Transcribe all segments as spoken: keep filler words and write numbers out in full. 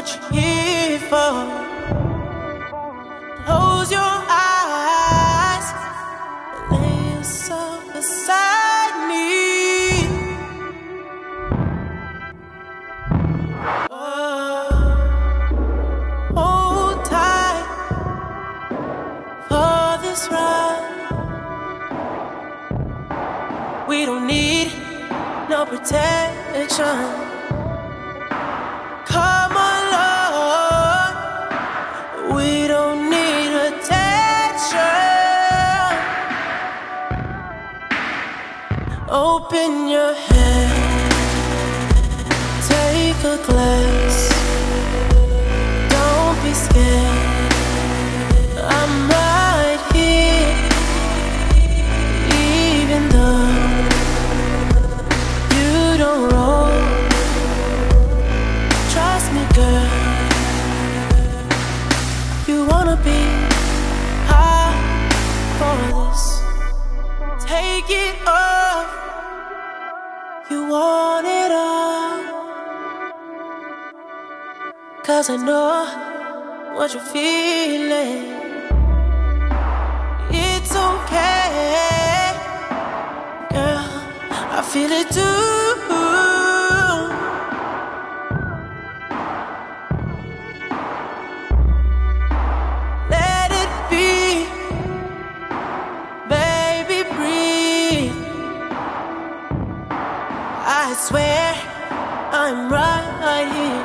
what you're here for. Close your eyes, lay yourself beside me. Oh, hold tight for this ride. We don't need no protection. Come along, we don't need attention. Open your hand, take a glass. Don't be scared, I'm right here. Even though you don't roll, trust me, girl. You wanna be high for this. Take it off. You want it all. 'Cause I know what you're feeling. It's okay, girl, I feel it too. Let it be, baby, breathe. I swear I'm right here.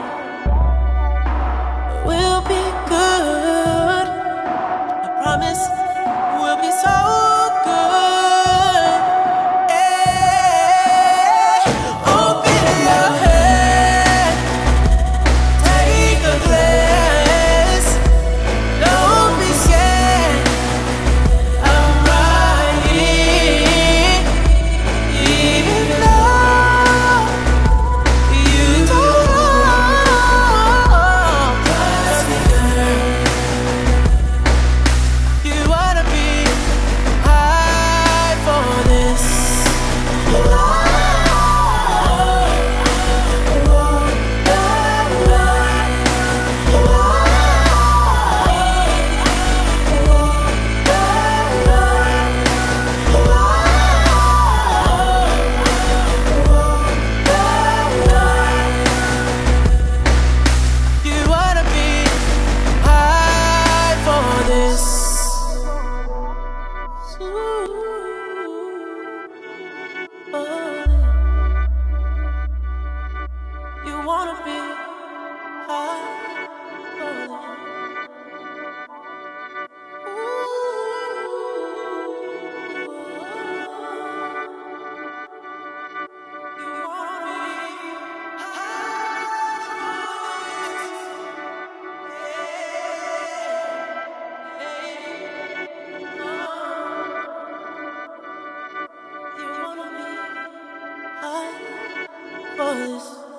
We'll be good, I promise we'll be so good. Hey, open your head, take a glass. Don't be scared, I'm right here. Even though you don't know, trust me, girl. You wanna be high for this. You wanna be high for this. You wanna be high for this. You wanna be high for this.